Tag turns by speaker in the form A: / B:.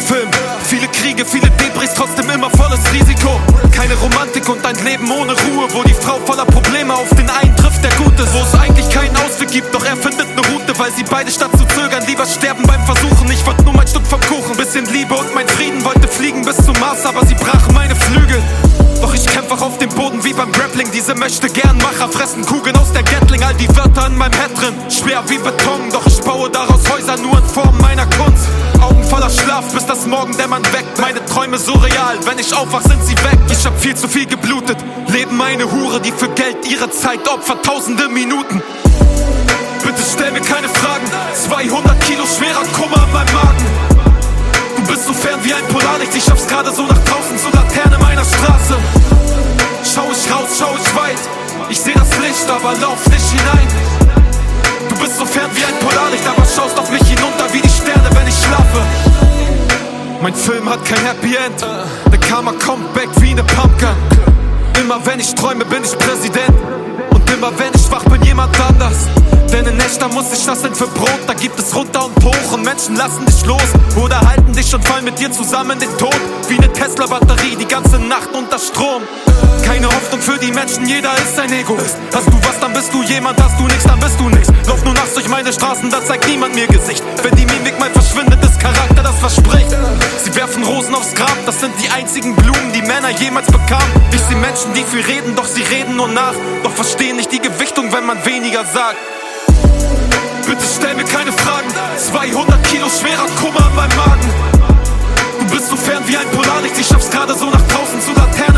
A: Horrorfilm. Viele Kriege, viele Debris, trotzdem immer volles Risiko. Keine Romantik und ein Leben ohne Ruhe, wo die Frau voller Probleme auf den einen trifft, der gut ist. Wo es eigentlich keinen Ausweg gibt, doch er findet eine Route, weil sie beide statt zu zögern lieber sterben beim Versuchen. Ich wollte nur mein Stück vom Kuchen, bisschen Liebe und mein Frieden. Wollte fliegen bis zum Mars, aber sie brachen meine Flügel. Doch ich kämpf auch auf dem Boden wie beim Grappling. Diese Möchte-Gern-Macher fressen Kugeln aus der Gatling. All die Wörter in meinem Head drin, schwer wie Beton. Doch ich baue daraus Häuser nur in Form meiner Kunst. Augen voller Schlaf, bis das Morgendämmern weckt. Meine Träume surreal, wenn ich aufwach, sind sie weg. Ich hab viel zu viel geblutet. Leben eine Hure, die für Geld ihre Zeit opfert. Tausende Minuten. Bitte stell mir keine Fragen. 200 Kilo schwerer Kummer in meinem Magen. Du bist so fern wie ein Polarlicht. Ich schaff's gerade so nach draußen zur Laterne meiner Straße. Schau ich raus, schau ich weit. Ich seh das Licht, aber lauf nicht hinein. Du bist so fern wie ein Polarlicht, aber schaust auf mich hinunter wie die Sterne, wenn ich schlafe. Mein Film hat kein Happy End. Der Karma kommt back wie ne Pumpkin. Immer wenn ich träume, bin ich Präsident. Und immer wenn ich wach bin, jemand anders. Denn in Nächten muss ich das denn für Brot. Da gibt es runter und hoch und Menschen lassen dich los oder halten dich und fallen mit dir zusammen den Tod. Wie ne Tesla-Batterie, die ganze Nacht unter Strom. Keine Hoffnung für die Menschen, jeder ist ein Egoist. Hast du was, dann bist du jemand, hast du nichts, dann bist du nix. Lauf nur nachts durch meine Straßen, da zeigt niemand mir Gesicht. Wenn die Mimik mal verschwindet, ist Charakter, das verspricht. Sie werfen Rosen aufs Grab, das sind die einzigen Blumen, die Männer jemals bekamen. Ich seh Menschen, die viel reden, doch sie reden nur nach. Doch verstehen nicht die Gewichtung, wenn man weniger sagt. Bitte stell mir keine Fragen. 200 Kilo schwerer Kummer in meinem Magen. Du bist so fern wie ein Polarlicht. Ich schaff's gerade so nach draußen zu Laternen